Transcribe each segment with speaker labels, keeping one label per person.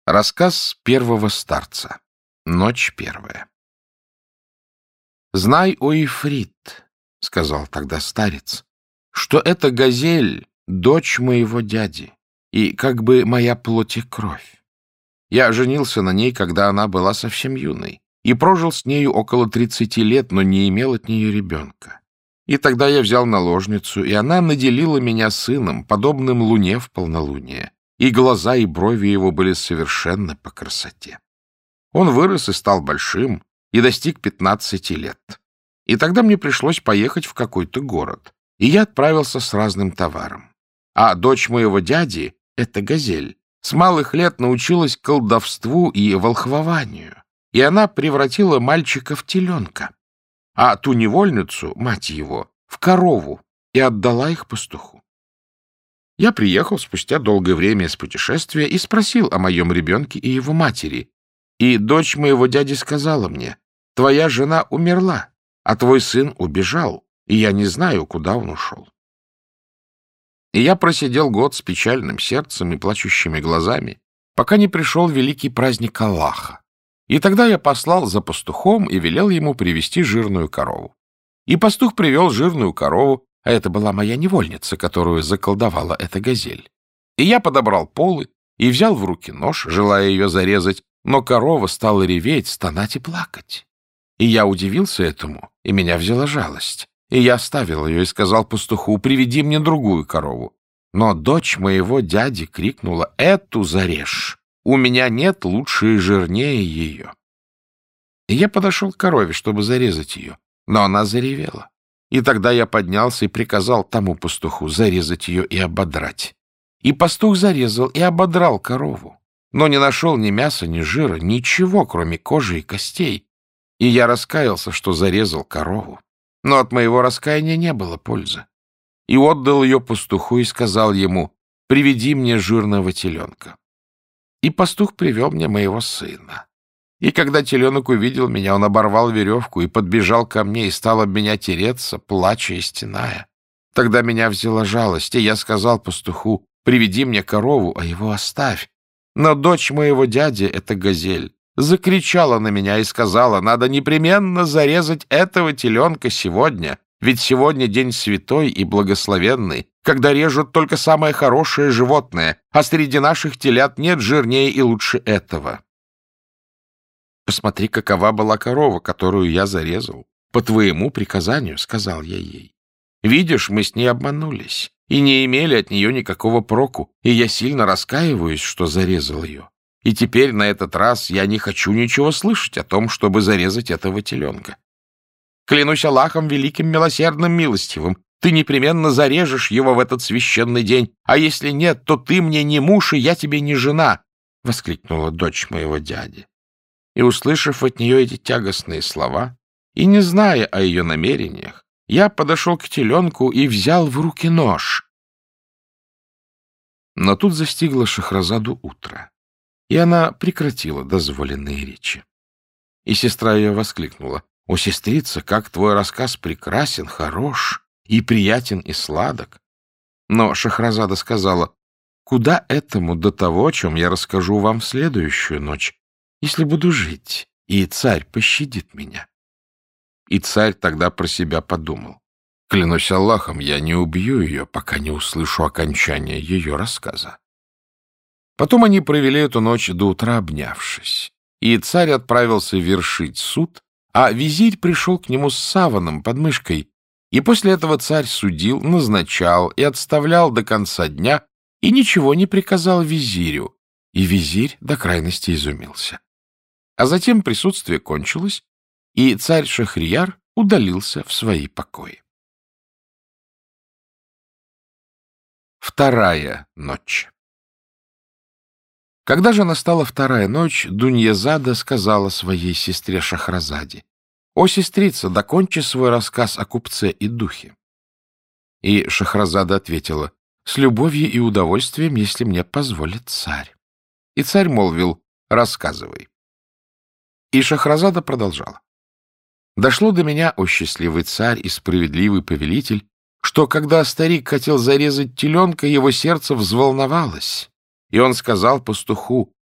Speaker 1: Рассказ первого старца. Ночь первая. «Знай, о Ифрит, — сказал тогда старец, — что эта газель — дочь моего дяди, и как бы моя плоть и кровь. Я женился на ней, когда она была совсем юной, и прожил с нею около 30 лет, но не имел от нее ребенка. И тогда я взял наложницу, и она наделила меня сыном, подобным луне в полнолуние, и глаза и брови его были совершенны по красоте. Он вырос и стал большим, и достиг 15 лет. И тогда мне пришлось поехать в какой-то город, и я отправился с разным товаром. А дочь моего дяди, эта газель, с малых лет научилась колдовству и волхвованию, и она превратила мальчика в теленка, а ту невольницу, мать его, в корову, и отдала их пастуху. Я приехал спустя долгое время из путешествия и спросил о моем ребенке и его матери. И дочь моего дяди сказала мне: «Твоя жена умерла, а твой сын убежал, и я не знаю, куда он ушел». И я просидел год с печальным сердцем и плачущими глазами, пока не пришел великий праздник Аллаха. И тогда я послал за пастухом и велел ему привести жирную корову. И пастух привел жирную корову, а это была моя невольница, которую заколдовала эта газель. И я подобрал полы и взял в руки нож, желая ее зарезать, но корова стала реветь, стонать и плакать. И я удивился этому, и меня взяла жалость. И я оставил ее и сказал пастуху: «Приведи мне другую корову». Но дочь моего дяди крикнула: «Эту зарежь! У меня нет лучше и жирнее ее». И я подошел к корове, чтобы зарезать ее, но она заревела. И тогда я поднялся и приказал тому пастуху зарезать ее и ободрать. И пастух зарезал и ободрал корову, но не нашел ни мяса, ни жира, ничего, кроме кожи и костей. И я раскаялся, что зарезал корову, но от моего раскаяния не было пользы. И отдал ее пастуху и сказал ему: «Приведи мне жирного теленка». И пастух привел мне моего сына. И когда теленок увидел меня, он оборвал веревку и подбежал ко мне и стал об меня тереться, плача и стеная. Тогда меня взяла жалость, и я сказал пастуху: «Приведи мне корову, а его оставь». Но дочь моего дяди, эта газель, закричала на меня и сказала: «Надо непременно зарезать этого теленка сегодня, ведь сегодня день святой и благословенный, когда режут только самое хорошее животное, а среди наших телят нет жирнее и лучше этого». «Посмотри, какова была корова, которую я зарезал. По твоему приказанию, — сказал я ей. Видишь, мы с ней обманулись и не имели от нее никакого проку, и я сильно раскаиваюсь, что зарезал ее. И теперь на этот раз я не хочу ничего слышать о том, чтобы зарезать этого теленка. Клянусь Аллахом великим, милосердным, милостивым, ты непременно зарежешь его в этот священный день, а если нет, то ты мне не муж, и я тебе не жена», — воскликнула дочь моего дяди. И, услышав от нее эти тягостные слова и не зная о ее намерениях, я подошел к теленку и взял в руки нож. Но тут застигло Шахразаду утро, и она прекратила дозволенные речи. И сестра ее воскликнула: «О, сестрица, как твой рассказ прекрасен, хорош и приятен и сладок!» Но Шахразада сказала: «Куда этому до того, о чем я расскажу вам в следующую ночь, если буду жить, и царь пощадит меня?» И царь тогда про себя подумал: «Клянусь Аллахом, я не убью ее, пока не услышу окончания ее рассказа». Потом они провели эту ночь до утра, обнявшись, и царь отправился вершить суд, а визирь пришел к нему с саваном под мышкой, и после этого царь судил, назначал и отставлял до конца дня, и ничего не приказал визирю, и визирь до крайности изумился. А затем присутствие кончилось, и царь Шахрияр удалился в свои покои. Вторая ночь. Когда же настала вторая ночь, Дуньязада сказала своей сестре Шахразаде: «О, сестрица, докончи свой рассказ о купце и духе». И Шахразада ответила: «С любовью и удовольствием, если мне позволит царь». И царь молвил: «Рассказывай». И Шахразада продолжала: «Дошло до меня, о счастливый царь и справедливый повелитель, что, когда старик хотел зарезать теленка, его сердце взволновалось, и он сказал пастуху: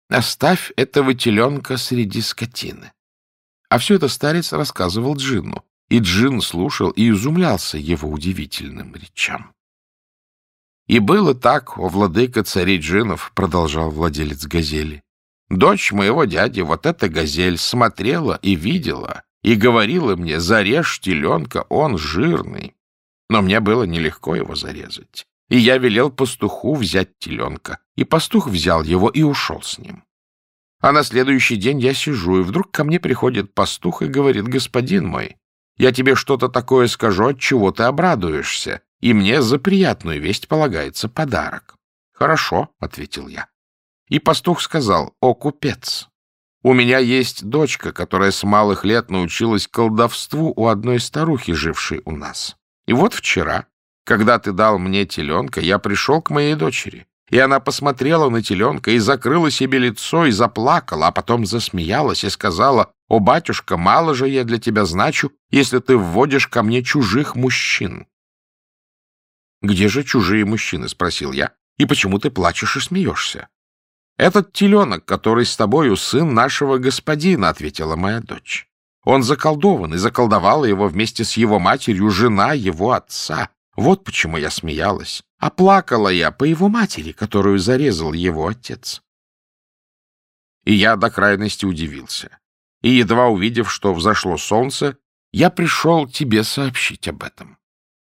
Speaker 1: Оставь этого теленка среди скотины. А все это старец рассказывал Джинну, и Джин слушал и изумлялся его удивительным речам. «И было так, о владыка царей джиннов», — продолжал владелец газели. «Дочь моего дяди, вот эта газель, смотрела и видела, и говорила мне: зарежь теленка, он жирный. Но мне было нелегко его зарезать. И я велел пастуху взять теленка, и пастух взял его и ушел с ним. А на следующий день я сижу, и вдруг ко мне приходит пастух и говорит: господин мой, я тебе что-то такое скажу, от чего ты обрадуешься, и мне за приятную весть полагается подарок. Хорошо, — ответил я. И пастух сказал: о, купец, у меня есть дочка, которая с малых лет научилась колдовству у одной старухи, жившей у нас. И вот вчера, когда ты дал мне теленка, я пришел к моей дочери, и она посмотрела на теленка и закрыла себе лицо и заплакала, а потом засмеялась и сказала: о, батюшка, мало же я для тебя значу, если ты вводишь ко мне чужих мужчин. «Где же чужие мужчины?» — спросил я. «И почему ты плачешь и смеешься?» «Этот теленок, который с тобою, сын нашего господина», — ответила моя дочь. «Он заколдован, и заколдовала его вместе с его матерью жена его отца. Вот почему я смеялась. А плакала я по его матери, которую зарезал его отец». И я до крайности удивился. И, едва увидев, что взошло солнце, я пришел тебе сообщить об этом.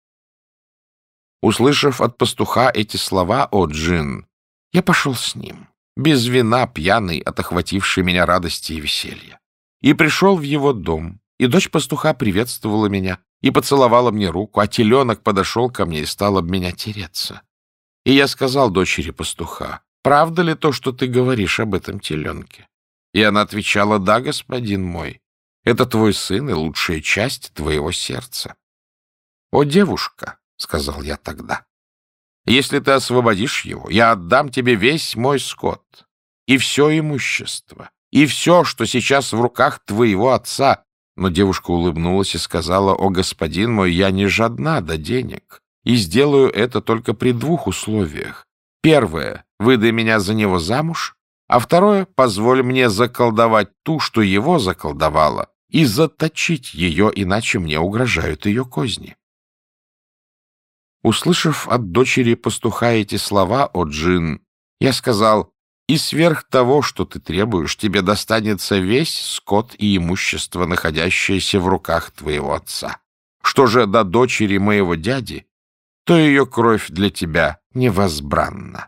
Speaker 1: Услышав от пастуха эти слова, о Джин, я пошел с ним, без вина, пьяный от охватившей меня радости и веселья. И пришел в его дом, и дочь пастуха приветствовала меня и поцеловала мне руку, а теленок подошел ко мне и стал об меня тереться. И я сказал дочери пастуха: правда ли то, что ты говоришь об этом теленке? И она отвечала: да, господин мой, это твой сын и лучшая часть твоего сердца. О, девушка, — сказал я тогда, — если ты освободишь его, я отдам тебе весь мой скот, и все имущество, и все, что сейчас в руках твоего отца. Но девушка улыбнулась и сказала: о, господин мой, я не жадна до денег, и сделаю это только при двух условиях. Первое — выдай меня за него замуж, а второе — позволь мне заколдовать ту, что его заколдовала, и заточить ее, иначе мне угрожают ее козни. Услышав от дочери пастуха эти слова, о Джин, я сказал: и сверх того, что ты требуешь, тебе достанется весь скот и имущество, находящееся в руках твоего отца. Что же до дочери моего дяди, то ее кровь для тебя невозбранна.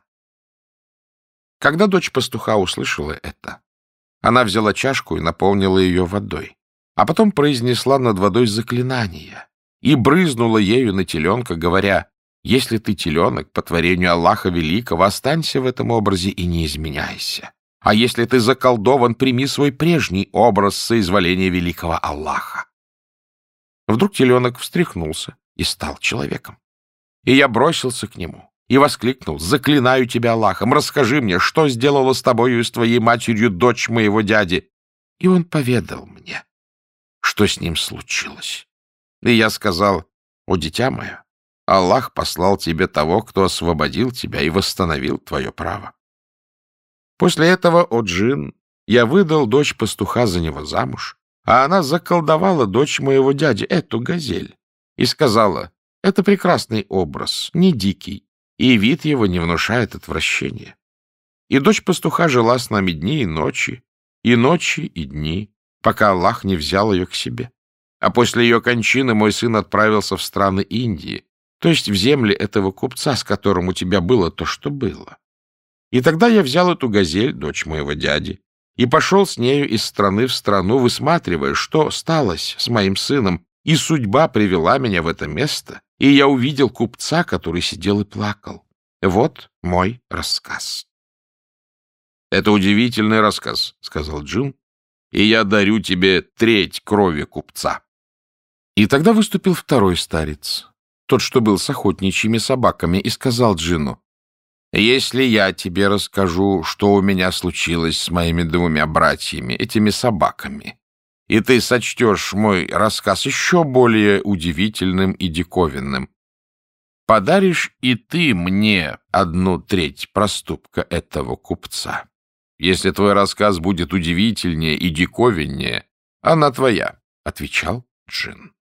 Speaker 1: Когда дочь пастуха услышала это, она взяла чашку и наполнила ее водой, а потом произнесла над водой заклинание и брызнула ею на теленка, говоря: если ты теленок по творению Аллаха Великого, останься в этом образе и не изменяйся. А если ты заколдован, прими свой прежний образ соизволения Великого Аллаха. Вдруг теленок встряхнулся и стал человеком. И я бросился к нему и воскликнул: заклинаю тебя Аллахом, расскажи мне, что сделала с тобою и с твоей матерью дочь моего дяди. И он поведал мне, что с ним случилось. И я сказал: о, дитя мое, Аллах послал тебе того, кто освободил тебя и восстановил твое право. После этого, о Джин, я выдал дочь пастуха за него замуж, а она заколдовала дочь моего дяди, эту газель, и сказала: это прекрасный образ, не дикий, и вид его не внушает отвращения. И дочь пастуха жила с нами дни и ночи, и дни, пока Аллах не взял ее к себе. А после ее кончины мой сын отправился в страны Индии, то есть в земли этого купца, с которым у тебя было то, что было. И тогда я взял эту газель, дочь моего дяди, и пошел с нею из страны в страну, высматривая, что сталось с моим сыном, и судьба привела меня в это место, и я увидел купца, который сидел и плакал. Вот мой рассказ. — Это удивительный рассказ, — сказал Джин, — и я дарю тебе треть крови купца. И тогда выступил второй старец, тот, что был с охотничьими собаками, и сказал Джину: «Если я тебе расскажу, что у меня случилось с моими двумя братьями, этими собаками, и ты сочтешь мой рассказ еще более удивительным и диковинным, подаришь и ты мне 1/3 проступка этого купца». Если твой рассказ будет удивительнее и диковиннее, она твоя, — отвечал Джин.